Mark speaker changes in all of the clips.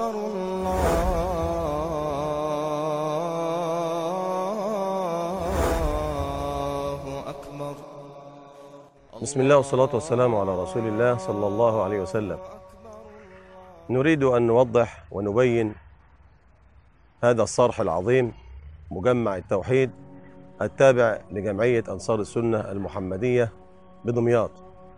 Speaker 1: بسم الله والصلاة والسلام على رسول الله صلى الله عليه وسلم. نريد أن نوضح ونبين هذا الصرح العظيم، مجمع التوحيد التابع لجمعية أنصار السنة المحمدية بدمياط.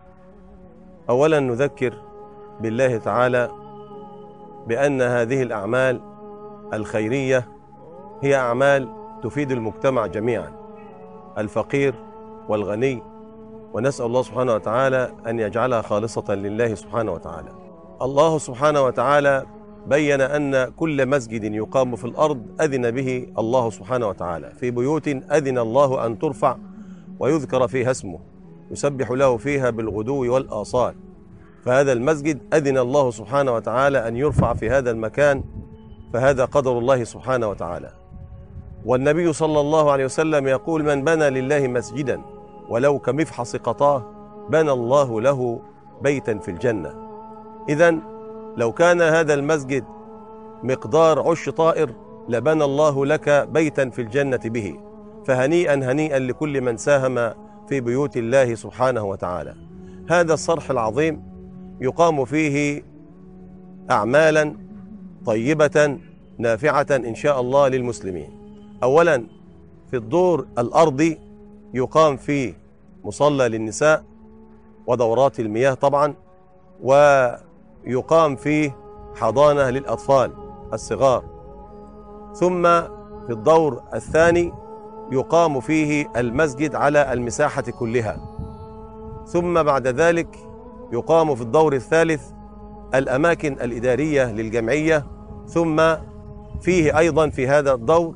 Speaker 1: أولا نذكر بالله تعالى بأن هذه الأعمال الخيرية هي أعمال تفيد المجتمع جميعا، الفقير والغني، ونسأل الله سبحانه وتعالى أن يجعلها خالصة لله سبحانه وتعالى. الله سبحانه وتعالى بين أن كل مسجد يقام في الأرض أذن به الله سبحانه وتعالى، في بيوت أذن الله أن ترفع ويذكر فيها اسمه يسبح له فيها بالغدو والآصال. فهذا المسجد أذن الله سبحانه وتعالى أن يرفع في هذا المكان، فهذا قدر الله سبحانه وتعالى. والنبي صلى الله عليه وسلم يقول: من بنى لله مسجدا ولو كمفحص قطاه بنى الله له بيتا في الجنة. إذن لو كان هذا المسجد مقدار عش طائر لبنى الله لك بيتا في الجنة به. فهنيئا هنيئا لكل من ساهم في بيوت الله سبحانه وتعالى. هذا الصرح العظيم يقام فيه أعمالا طيبة نافعة إن شاء الله للمسلمين. أولا في الدور الأرضي يقام فيه مصلى للنساء ودورات المياه طبعا، ويقام فيه حضانة للأطفال الصغار. ثم في الدور الثاني يقام فيه المسجد على المساحة كلها. ثم بعد ذلك يقام في الدور الثالث الأماكن الإدارية للجمعية. ثم فيه أيضا في هذا الدور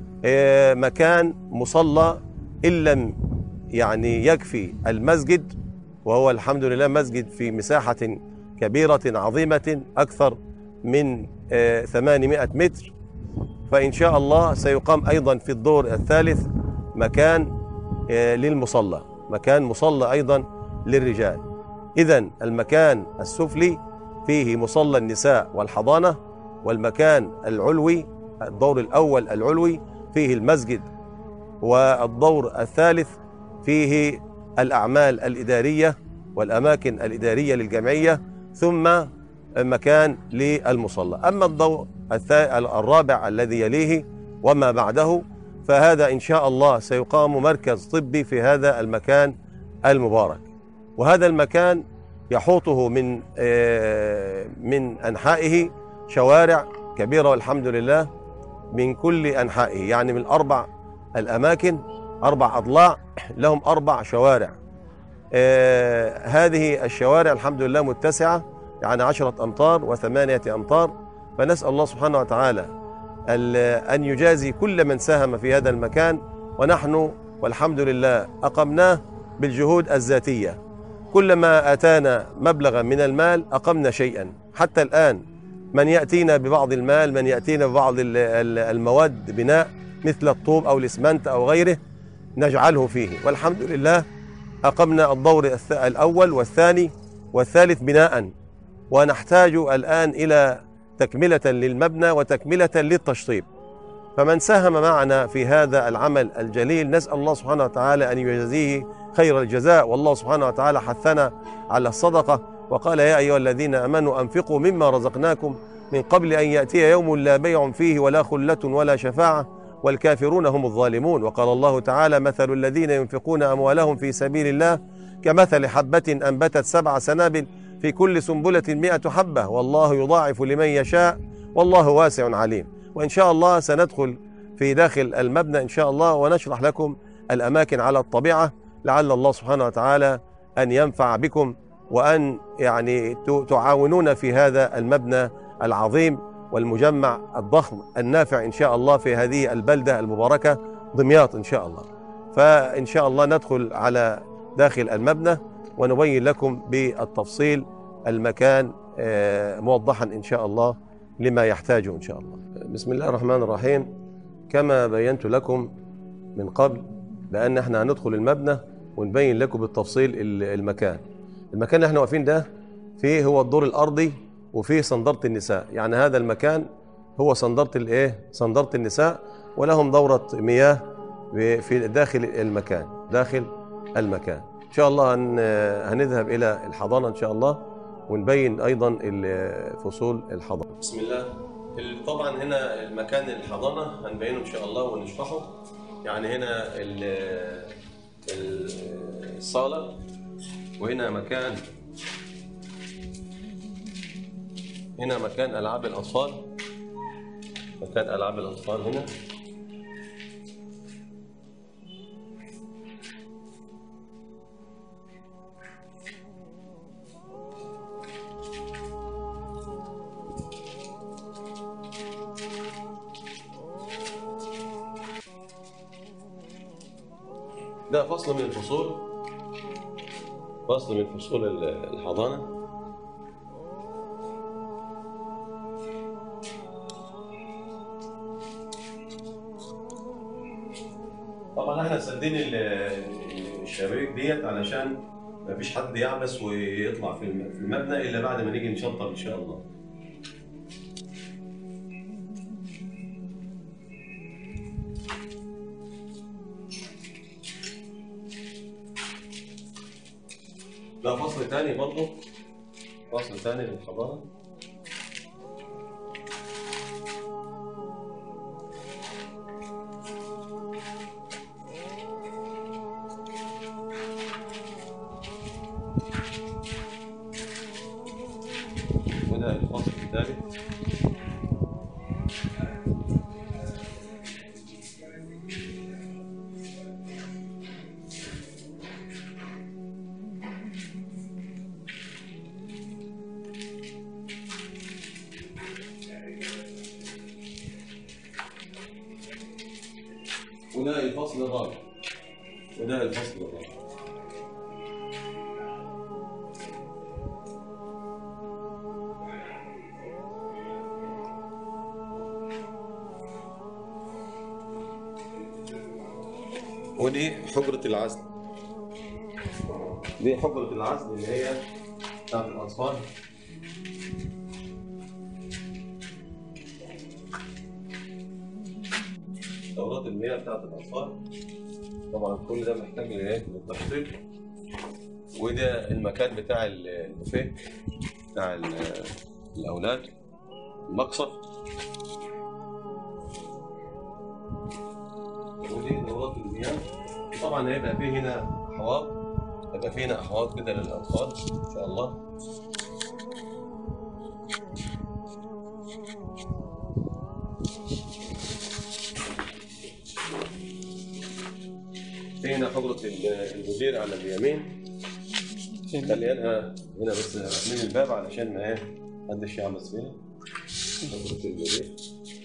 Speaker 1: مكان مصلى إن لم يكفي المسجد، وهو الحمد لله مسجد في مساحة كبيرة عظيمة أكثر من 800 متر، فإن شاء الله سيقام أيضا في الدور الثالث مكان للمصلى، مكان مصلى أيضا للرجال. إذن المكان السفلي فيه مصلى النساء والحضانة، والمكان العلوي الدور الأول العلوي فيه المسجد، والدور الثالث فيه الأعمال الإدارية والأماكن الإدارية للجمعية، ثم مكان للمصلى. أما الدور الرابع الذي يليه وما بعده فهذا إن شاء الله سيقام مركز طبي في هذا المكان المبارك. وهذا المكان يحوطه من أنحائه شوارع كبيرة والحمد لله من كل أنحائه، يعني من الأماكن 4 أضلاع لهم 4 شوارع. هذه الشوارع الحمد لله متسعة، يعني 10 أمتار و8 أمتار. فنسأل الله سبحانه وتعالى أن يجازي كل من ساهم في هذا المكان، ونحن والحمد لله أقمناه بالجهود الذاتية. كلما أتانا مبلغا من المال أقمنا شيئا. حتى الآن من يأتينا ببعض المال، من يأتينا ببعض المواد بناء مثل الطوب أو الإسمنت أو غيره نجعله فيه. والحمد لله أقمنا الدور الأول والثاني والثالث بناء، ونحتاج الآن إلى تكملة للمبنى وتكملة للتشطيب. فمن ساهم معنا في هذا العمل الجليل نسأل الله سبحانه وتعالى أن يجزيه خير الجزاء. والله سبحانه وتعالى حثنا على الصدقة وقال: يا أيها الذين آمنوا أنفقوا مما رزقناكم من قبل أن يأتي يوم لا بيع فيه ولا خلة ولا شفاعة والكافرون هم الظالمون. وقال الله تعالى: مثل الذين ينفقون أموالهم في سبيل الله كمثل حبة أنبتت 7 سنابل في كل سنبلة 100 حبة والله يضاعف لمن يشاء والله واسع عليم. وإن شاء الله سندخل في داخل المبنى إن شاء الله ونشرح لكم الأماكن على الطبيعة، لعل الله سبحانه وتعالى أن ينفع بكم وأن تعاونون في هذا المبنى العظيم والمجمع الضخم النافع إن شاء الله في هذه البلدة المباركة دمياط إن شاء الله. فإن شاء الله ندخل على داخل المبنى ونبين لكم بالتفصيل المكان موضحا إن شاء الله لما يحتاجه إن شاء الله. بسم الله الرحمن الرحيم. كما بينت لكم من قبل بأن احنا هندخل المبنى ونبين لكم بالتفصيل المكان اللي احنا واقفين ده فيه هو الدور الأرضي، وفيه صندرة النساء. يعني هذا المكان هو صندرة الايه؟ صندرة النساء، ولهم دورة مياه في داخل المكان، داخل المكان. ان شاء الله هنذهب الى الحضانة ان شاء الله، ونبين ايضا فصول الحضانة. بسم الله. طبعا هنا المكان الحضانة هنبينه ان شاء الله ونشرحه. يعني هنا الصالة، وهنا مكان ألعاب الأطفال، مكان ألعاب الأطفال هنا. ده فصل من فصول الحضانة. طبعا احنا سدين الشبابيك ديت علشان ما فيش حد يعبس ويطلع في المبنى الا بعد ما نيجي نشطب ان شاء الله. ده فصل تاني برضه، فصل تاني للحضانة. وده الفصل الثالث. وده الفصل الرابع. ودي حجرة العزل. دي حجرة العزل اللي هي بتاعت الأطفال. دورات المياه بتاعت الأطفال. طبعا كل ده محتاج للتشطيب. وده المكان بتاع البوفيه بتاع الأولاد، المقصف. ودي دورات المياه. طبعا هيبقى فيه هنا أحواض، كده للأطفال إن شاء الله. في هنا حجرة المدير على اليمين. خلينا هنا بس من الباب علشان ما محدش يعبس فيها. حجرة المدير.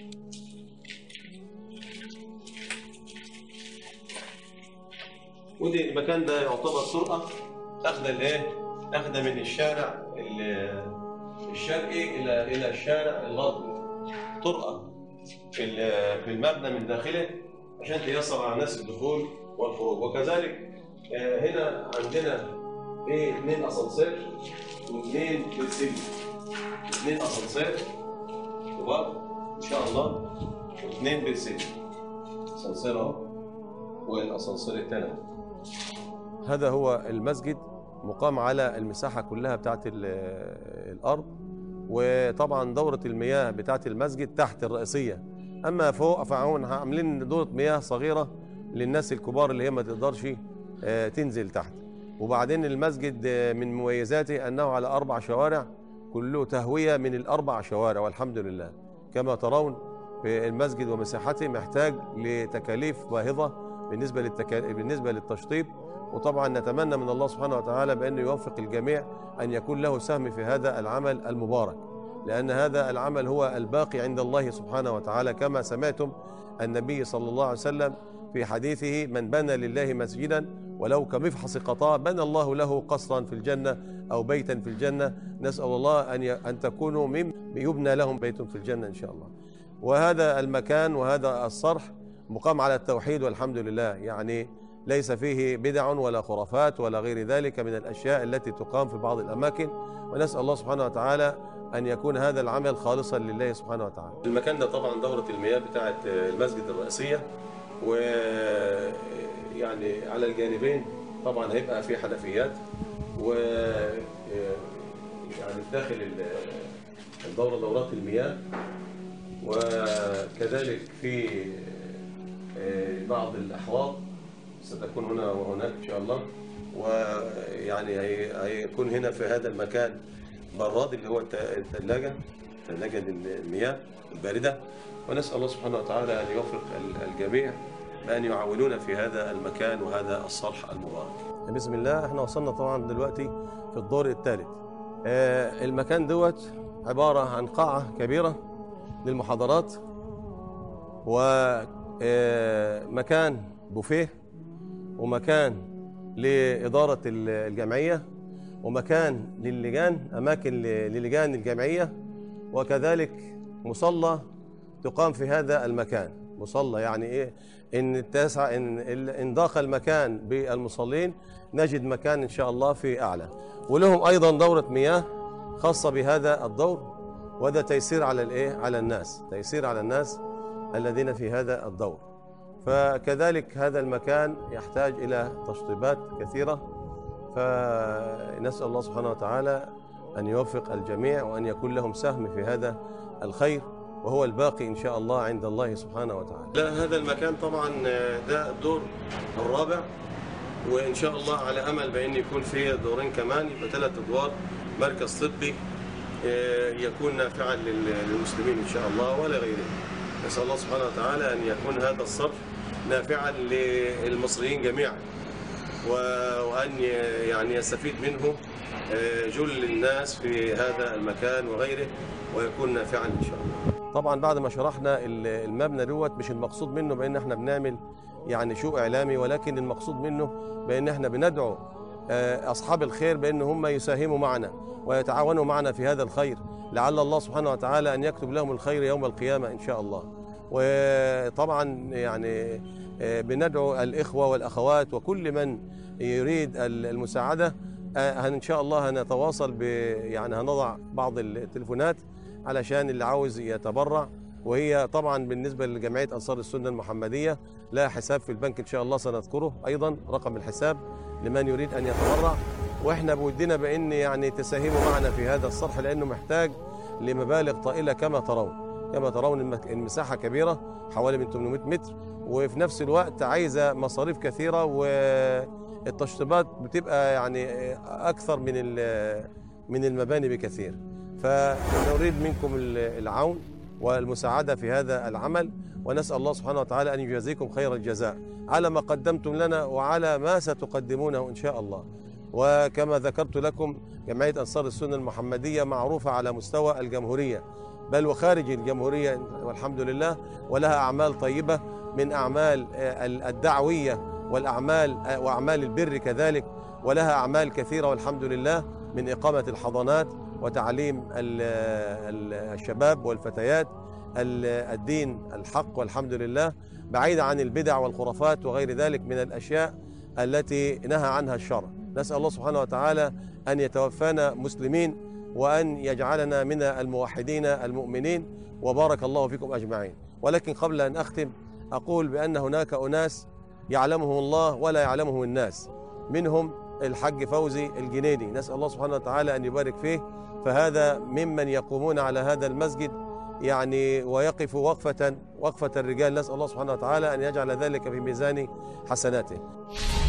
Speaker 1: ودي المكان ده يعتبر طرقة أخذ من الشارع الشرقي إلى الشارع الغربي. طرقة في المبنى من داخله عشان تيسر على الناس الدخول والخروج. وكذلك هنا عندنا 2 أسانسير و2 بنسلين. 2 أسانسير كبار إن شاء الله، و2 بنسلين. أسانسير أهو، والأسانسير الثاني. هذا هو المسجد، مقام على المساحة كلها بتاعت الأرض. وطبعا دورة المياه بتاعت المسجد تحت الرئيسية. أما فوق عاملين دورة مياه صغيرة للناس الكبار اللي هي ما تقدرش تنزل تحت. وبعدين المسجد من مميزاته أنه على 4 شوارع، كله تهوية من ال4 شوارع، والحمد لله. كما ترون في المسجد ومساحته محتاج لتكاليف باهظة بالنسبة للتشطيب. وطبعا نتمنى من الله سبحانه وتعالى بأنه يوفق الجميع أن يكون له سهم في هذا العمل المبارك، لأن هذا العمل هو الباقي عند الله سبحانه وتعالى. كما سمعتم النبي صلى الله عليه وسلم في حديثه: من بنى لله مسجدا ولو كمفحص قطاع بنى الله له قصرا في الجنة أو بيتا في الجنة. نسأل الله أن تكونوا من يبنى لهم بيت في الجنة إن شاء الله. وهذا المكان وهذا الصرح مقام على التوحيد والحمد لله. يعني ليس فيه بدع ولا خرافات ولا غير ذلك من الأشياء التي تقام في بعض الأماكن، ونسأل الله سبحانه وتعالى أن يكون هذا العمل خالصا لله سبحانه وتعالى. المكان ده طبعا دورة المياه بتاعة المسجد الرئيسية، ويعني على الجانبين طبعا هيبقى في حنفيات، و يعني داخل الدورة دورات المياه، وكذلك في بعض الأحواض ستكون هنا وهناك إن شاء الله. ويعني هيكون هنا في هذا المكان براد اللي هو ثلاجة المياه الباردة، ونسأل الله سبحانه وتعالى أن يوفق الجميع بأن يعاونونا في هذا المكان وهذا الصرح المبارك. بسم الله. احنا وصلنا طبعا دلوقتي في الدور الثالث. المكان دوت عبارة عن قاعة كبيرة للمحاضرات، ومكان بوفيه، ومكان لإدارة الجمعية، ومكان للجان، أماكن للجان الجمعية، وكذلك مصلى تقام في هذا المكان. مصلى يعني إيه؟ إن ضاق المكان بالمصلين نجد مكان إن شاء الله في أعلى. ولهم أيضا دورة مياه خاصة بهذا الدور، وهذا تيسير على الإيه؟ على الناس، تيسير على الناس الذين في هذا الدور. فكذلك هذا المكان يحتاج إلى تشطيبات كثيرة، فنسأل الله سبحانه وتعالى أن يوفق الجميع وأن يكون لهم سهم في هذا الخير، وهو الباقي إن شاء الله عند الله سبحانه وتعالى. هذا المكان طبعا ده الدور الرابع، وإن شاء الله على أمل بأن يكون فيه دورين كمان، يبقى 3 أدوار، مركز طبي يكون نافعا للمسلمين إن شاء الله ولا غيره. نسأل الله سبحانه وتعالى أن يكون هذا الصرف نافعا للمصريين جميعا، وأن يعني يستفيد منه جل الناس في هذا المكان وغيره، ويكون نافعا إن شاء الله. طبعا بعد ما شرحنا المبنى دوت، مش المقصود منه بأن احنا بنعمل يعني شو إعلامي، ولكن المقصود منه بأن احنا بندعو أصحاب الخير بأن هم يساهموا معنا ويتعاونوا معنا في هذا الخير، لعل الله سبحانه وتعالى أن يكتب لهم الخير يوم القيامة إن شاء الله. وطبعا يعني بندعو الإخوة والأخوات وكل من يريد المساعدة، إن شاء الله هنتواصل يعني هنضع بعض التليفونات علشان اللي عاوز يتبرع. وهي طبعا بالنسبة لجمعية أنصار السنة المحمدية لها حساب في البنك إن شاء الله، سنذكره أيضا رقم الحساب لمن يريد أن يتبرع. وإحنا بودنا بأن يعني تساهموا معنا في هذا الصرح، لأنه محتاج لمبالغ طائلة كما ترون المساحة كبيرة حوالي من 800 متر، وفي نفس الوقت عايزة مصاريف كثيرة، والتشطيبات بتبقى يعني أكثر من المباني بكثير. فنريد منكم العون والمساعدة في هذا العمل، ونسأل الله سبحانه وتعالى أن يجازيكم خير الجزاء على ما قدمتم لنا وعلى ما ستقدمونه إن شاء الله. وكما ذكرت لكم، جمعية أنصار السنة المحمدية معروفة على مستوى الجمهورية بل وخارج الجمهورية والحمد لله، ولها أعمال طيبة من أعمال الدعوية وأعمال البر كذلك، ولها أعمال كثيرة والحمد لله، من إقامة الحضانات وتعليم الشباب والفتيات الدين الحق والحمد لله، بعيدة عن البدع والخرافات وغير ذلك من الأشياء التي نهى عنها الشرع. نسأل الله سبحانه وتعالى أن يتوفانا مسلمين، وأن يجعلنا من الموحدين المؤمنين، وبارك الله فيكم أجمعين. ولكن قبل أن أختم أقول بأن هناك أناس يعلمهم الله ولا يعلمهم الناس، منهم الحج فوزي الجنيدي، نسأل الله سبحانه وتعالى أن يبارك فيه، فهذا ممن يقومون على هذا المسجد يعني ويقف وقفة الرجال، نسأل الله سبحانه وتعالى أن يجعل ذلك في ميزان حسناته.